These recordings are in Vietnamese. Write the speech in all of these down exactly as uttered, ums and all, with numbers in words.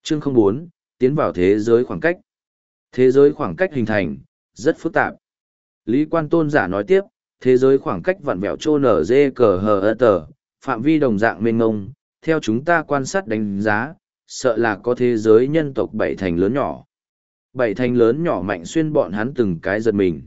Chương không bốn, tiến vào thế giới khoảng cách. Thế giới khoảng cách hình thành, rất phức tạp. Lý Quan Tôn giả nói tiếp, thế giới khoảng cách vặn vẹo trô nở dê cờ hờ ơ tờ, phạm vi đồng dạng mênh ngông, theo chúng ta quan sát đánh giá, sợ là có thế giới nhân tộc bảy thành lớn nhỏ. Bảy thành lớn nhỏ Mạnh Xuyên bọn hắn từng cái giật mình.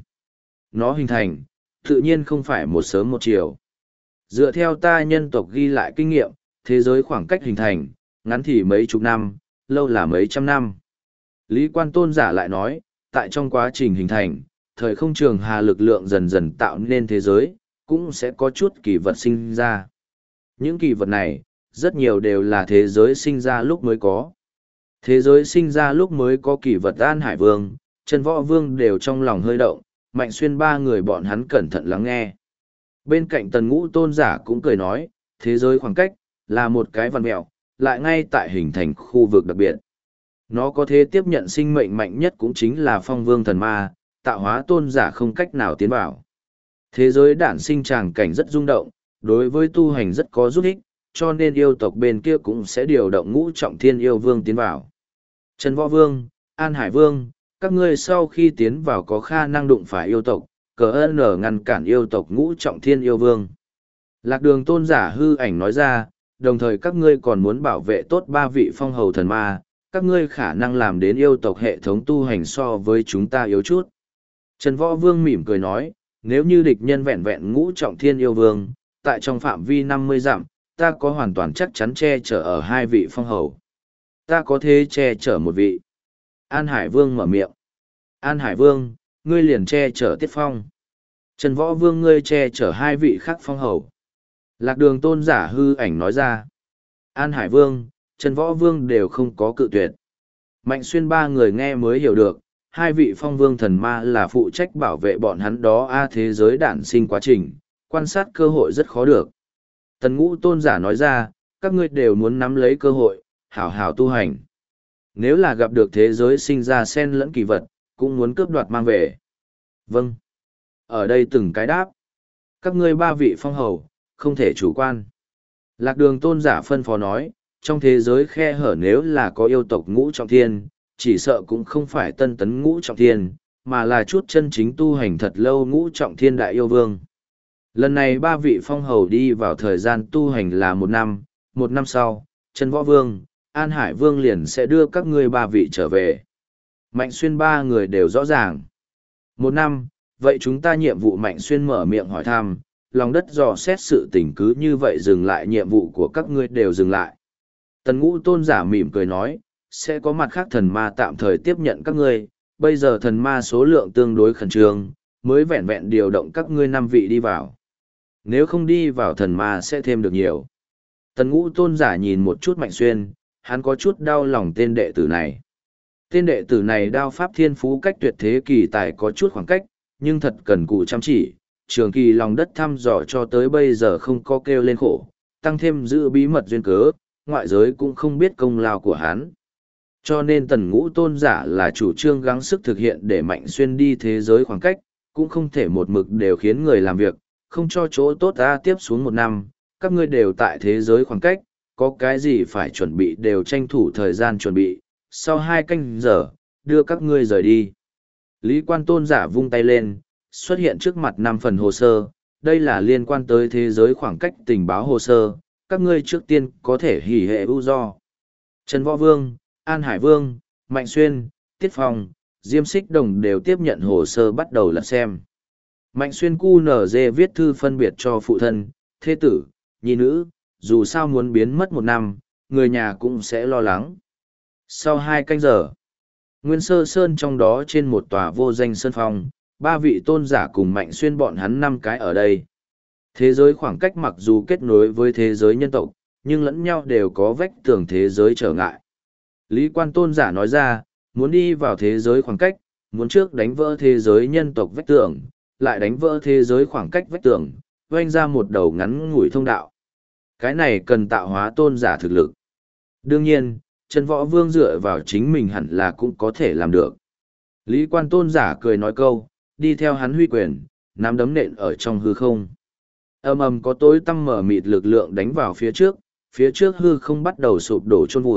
Nó hình thành, tự nhiên không phải một sớm một chiều. Dựa theo ta nhân tộc ghi lại kinh nghiệm, thế giới khoảng cách hình thành, ngắn thì mấy chục năm, lâu là mấy trăm năm. Lý Quan Tôn giả lại nói, tại trong quá trình hình thành, thời không trường hà lực lượng dần dần tạo nên thế giới, cũng sẽ có chút kỳ vật sinh ra. Những kỳ vật này, rất nhiều đều là thế giới sinh ra lúc mới có. Thế giới sinh ra lúc mới có kỳ vật An Hải Vương, Trần Võ Vương đều trong lòng hơi động, Mạnh Xuyên ba người bọn hắn cẩn thận lắng nghe. Bên cạnh Tần Ngũ Tôn giả cũng cười nói, thế giới khoảng cách, là một cái văn mẹo, lại ngay tại hình thành khu vực đặc biệt. Nó có thể tiếp nhận sinh mệnh mạnh nhất cũng chính là phong vương thần ma, tạo hóa tôn giả không cách nào tiến vào. Thế giới đản sinh tràng cảnh rất rung động, đối với tu hành rất có giúp ích, cho nên yêu tộc bên kia cũng sẽ điều động ngũ trọng thiên yêu vương tiến vào. Trần Võ Vương, An Hải Vương, các ngươi sau khi tiến vào có khả năng đụng phải yêu tộc, cờ ơn ở ngăn cản yêu tộc ngũ trọng thiên yêu vương. Lạc Đường Tôn giả hư ảnh nói ra, đồng thời các ngươi còn muốn bảo vệ tốt ba vị phong hầu thần ma, các ngươi khả năng làm đến yêu tộc hệ thống tu hành so với chúng ta yếu chút. Trần Võ Vương mỉm cười nói, nếu như địch nhân vẹn vẹn ngũ trọng thiên yêu vương, tại trong phạm vi năm mươi dặm, ta có hoàn toàn chắc chắn che chở ở hai vị phong hầu. Ta có thể che chở một vị. An Hải Vương mở miệng. An Hải Vương, ngươi liền che chở Tiết Phong. Trần Võ Vương ngươi che chở hai vị khác phong hầu. Lạc Đường Tôn giả hư ảnh nói ra. An Hải Vương, Trần Võ Vương đều không có cự tuyệt. Mạnh Xuyên ba người nghe mới hiểu được, hai vị phong vương thần ma là phụ trách bảo vệ bọn hắn đó a thế giới đản sinh quá trình, quan sát cơ hội rất khó được. Tần Ngũ Tôn giả nói ra, các ngươi đều muốn nắm lấy cơ hội, hảo hảo tu hành. Nếu là gặp được thế giới sinh ra sen lẫn kỳ vật, cũng muốn cướp đoạt mang về. Vâng. Ở đây từng cái đáp. Các ngươi ba vị phong hầu, không thể chủ quan. Lạc Đường Tôn giả phân phó nói, trong thế giới khe hở nếu là có yêu tộc ngũ trọng thiên, chỉ sợ cũng không phải tân tấn ngũ trọng thiên, mà là chút chân chính tu hành thật lâu ngũ trọng thiên đại yêu vương. Lần này ba vị phong hầu đi vào thời gian tu hành là một năm, một năm sau, Trần Võ Vương, An Hải Vương liền sẽ đưa các ngươi ba vị trở về. Mạnh Xuyên ba người đều rõ ràng. Một năm, vậy chúng ta nhiệm vụ Mạnh Xuyên mở miệng hỏi thăm, lòng đất dò xét sự tình cứ như vậy dừng lại nhiệm vụ của các ngươi đều dừng lại. Tần Ngũ Tôn giả mỉm cười nói, sẽ có mặt khác thần ma tạm thời tiếp nhận các ngươi, bây giờ thần ma số lượng tương đối khẩn trương, mới vẹn vẹn điều động các ngươi năm vị đi vào. Nếu không đi vào thần ma sẽ thêm được nhiều. Tần Ngũ Tôn giả nhìn một chút Mạnh Xuyên, hắn có chút đau lòng tên đệ tử này. Tên đệ tử này đao pháp thiên phú cách tuyệt thế kỳ tài có chút khoảng cách, nhưng thật cần cù chăm chỉ, trường kỳ lòng đất thăm dò cho tới bây giờ không có kêu lên khổ, tăng thêm giữ bí mật duyên cớ, ngoại giới cũng không biết công lao của hắn. Cho nên Tần Ngũ Tôn giả là chủ trương gắng sức thực hiện để Mạnh Xuyên đi thế giới khoảng cách, cũng không thể một mực đều khiến người làm việc, không cho chỗ tốt ta tiếp xuống một năm, các ngươi đều tại thế giới khoảng cách, có cái gì phải chuẩn bị đều tranh thủ thời gian chuẩn bị, sau hai canh giờ, đưa các ngươi rời đi. Lý Quan Tôn giả vung tay lên, xuất hiện trước mặt năm phần hồ sơ, đây là liên quan tới thế giới khoảng cách tình báo hồ sơ, các ngươi trước tiên có thể hỉ hệ ưu do. Trần Võ Vương, An Hải Vương, Mạnh Xuyên, Tiết Phong, Diêm Xích Đồng đều tiếp nhận hồ sơ bắt đầu lật xem. Mạnh Xuyên cu nở dê viết thư phân biệt cho phụ thân, thế tử, nhi nữ, dù sao muốn biến mất một năm, người nhà cũng sẽ lo lắng. Sau hai canh giờ, Nguyên Sơ Sơn trong đó trên một tòa vô danh sơn phong, ba vị tôn giả cùng Mạnh Xuyên bọn hắn năm cái ở đây. Thế giới khoảng cách mặc dù kết nối với thế giới nhân tộc, nhưng lẫn nhau đều có vách tường thế giới trở ngại. Lý Quan Tôn giả nói ra, muốn đi vào thế giới khoảng cách, muốn trước đánh vỡ thế giới nhân tộc vách tường, lại đánh vỡ thế giới khoảng cách vách tường, oanh ra một đầu ngắn ngủi thông đạo. Cái này cần tạo hóa tôn giả thực lực. Đương nhiên, Trần Võ Vương dựa vào chính mình hẳn là cũng có thể làm được. Lý Quan Tôn giả cười nói câu, đi theo hắn huy quyền, nắm đấm nện ở trong hư không. Ầm ầm có tối tăm mở mịt lực lượng đánh vào phía trước, phía trước hư không bắt đầu sụp đổ chôn vùi,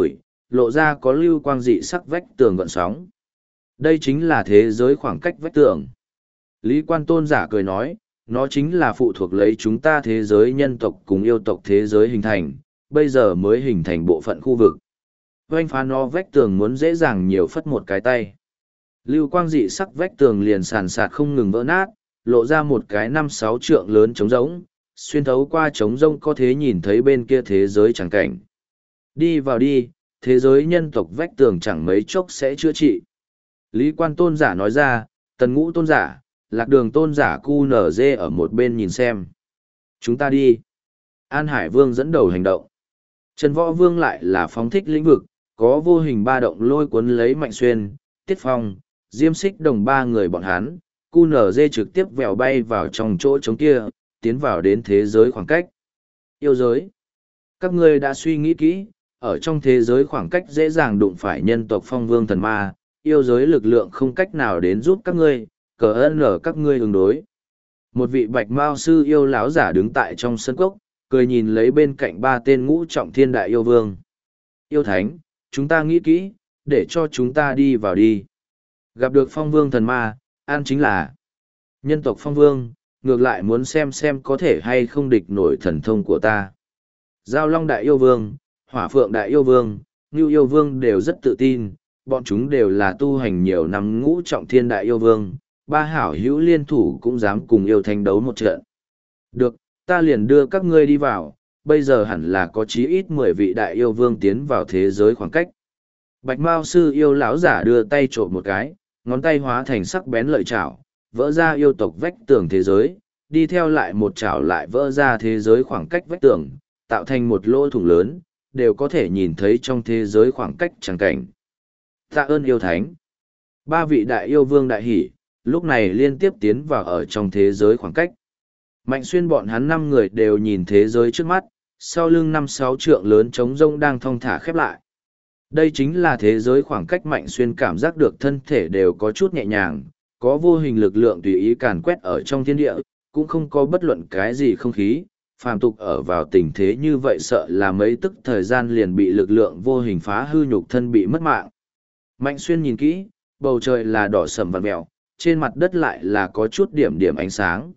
lộ ra có lưu quang dị sắc vách tường gợn sóng. Đây chính là thế giới khoảng cách vách tường. Lý Quan Tôn giả cười nói, nó chính là phụ thuộc lấy chúng ta thế giới nhân tộc cùng yêu tộc thế giới hình thành, bây giờ mới hình thành bộ phận khu vực. Oanh phá nó vách tường muốn dễ dàng nhiều phất một cái tay. Lưu quang dị sắc vách tường liền sàn sạt không ngừng vỡ nát, lộ ra một cái năm sáu trượng lớn trống rỗng, xuyên thấu qua trống rỗng có thể nhìn thấy bên kia thế giới chẳng cảnh. Đi vào đi, thế giới nhân tộc vách tường chẳng mấy chốc sẽ chữa trị. Lý Quan Tôn giả nói ra, Tần Ngũ Tôn giả, Lạc Đường Tôn giả cu nở dê ở một bên nhìn xem. Chúng ta đi. An Hải Vương dẫn đầu hành động. Trần Võ Vương lại là phóng thích lĩnh vực, có vô hình ba động lôi cuốn lấy Mạnh Xuyên, Tiết Phong, Diêm Xích Đồng ba người bọn hắn, cu nở dê trực tiếp vèo bay vào trong chỗ trống kia, tiến vào đến thế giới khoảng cách. Yêu giới. Các ngươi đã suy nghĩ kỹ, ở trong thế giới khoảng cách dễ dàng đụng phải nhân tộc phong vương thần ma, yêu giới lực lượng không cách nào đến giúp các ngươi, cờ ơn ở các ngươi ứng đối. Một vị bạch mao sư yêu lão giả đứng tại trong sân cốc, cười nhìn lấy bên cạnh ba tên ngũ trọng thiên đại yêu vương. Yêu thánh, chúng ta nghĩ kỹ, để cho chúng ta đi vào đi. Gặp được phong vương thần ma, an chính là nhân tộc phong vương, ngược lại muốn xem xem có thể hay không địch nổi thần thông của ta. Giao Long đại yêu vương, Hỏa Phượng đại yêu vương, Ngưu yêu vương đều rất tự tin, bọn chúng đều là tu hành nhiều năm ngũ trọng thiên đại yêu vương, ba hảo hữu liên thủ cũng dám cùng yêu thánh đấu một trận. Được, ta liền đưa các ngươi đi vào, bây giờ hẳn là có chí ít mười vị đại yêu vương tiến vào thế giới khoảng cách. Bạch Mao sư yêu lão giả đưa tay trộm một cái, ngón tay hóa thành sắc bén lợi chảo, vỡ ra yêu tộc vách tường thế giới, đi theo lại một chảo lại vỡ ra thế giới khoảng cách vách tường, tạo thành một lỗ thủng lớn, đều có thể nhìn thấy trong thế giới khoảng cách chẳng cảnh. Tạ ơn yêu thánh. Ba vị đại yêu vương đại hỷ, lúc này liên tiếp tiến vào ở trong thế giới khoảng cách. Mạnh Xuyên bọn hắn năm người đều nhìn thế giới trước mắt, sau lưng năm sáu trượng lớn trống rông đang thong thả khép lại. Đây chính là thế giới khoảng cách. Mạnh Xuyên cảm giác được thân thể đều có chút nhẹ nhàng, có vô hình lực lượng tùy ý càn quét ở trong thiên địa, cũng không có bất luận cái gì không khí. Phàm tục ở vào tình thế như vậy sợ là mấy tức thời gian liền bị lực lượng vô hình phá hư nhục thân bị mất mạng. Mạnh Xuyên nhìn kỹ, bầu trời là đỏ sầm vằn mèo, trên mặt đất lại là có chút điểm điểm ánh sáng.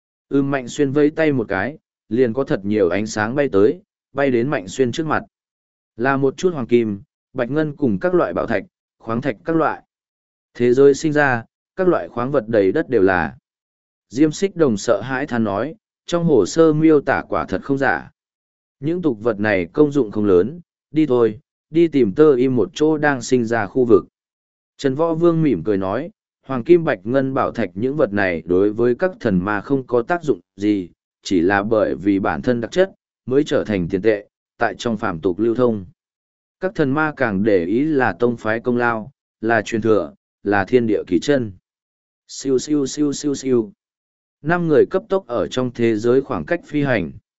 Ưm Mạnh Xuyên vẫy tay một cái, liền có thật nhiều ánh sáng bay tới, bay đến Mạnh Xuyên trước mặt. Là một chút hoàng kim, bạch ngân cùng các loại bảo thạch, khoáng thạch các loại. Thế giới sinh ra, các loại khoáng vật đầy đất đều là. Diêm Xích Đồng sợ hãi than nói, trong hồ sơ miêu tả quả thật không giả. Những tục vật này công dụng không lớn, đi thôi, đi tìm tơ im một chỗ đang sinh ra khu vực. Trần Võ Vương mỉm cười nói, hoàng kim bạch ngân bảo thạch những vật này đối với các thần ma không có tác dụng gì, chỉ là bởi vì bản thân đặc chất, mới trở thành tiền tệ, tại trong phàm tục lưu thông. Các thần ma càng để ý là tông phái công lao, là truyền thừa, là thiên địa kỳ chân. Siêu siêu siêu siêu siêu. Năm người cấp tốc ở trong thế giới khoảng cách phi hành.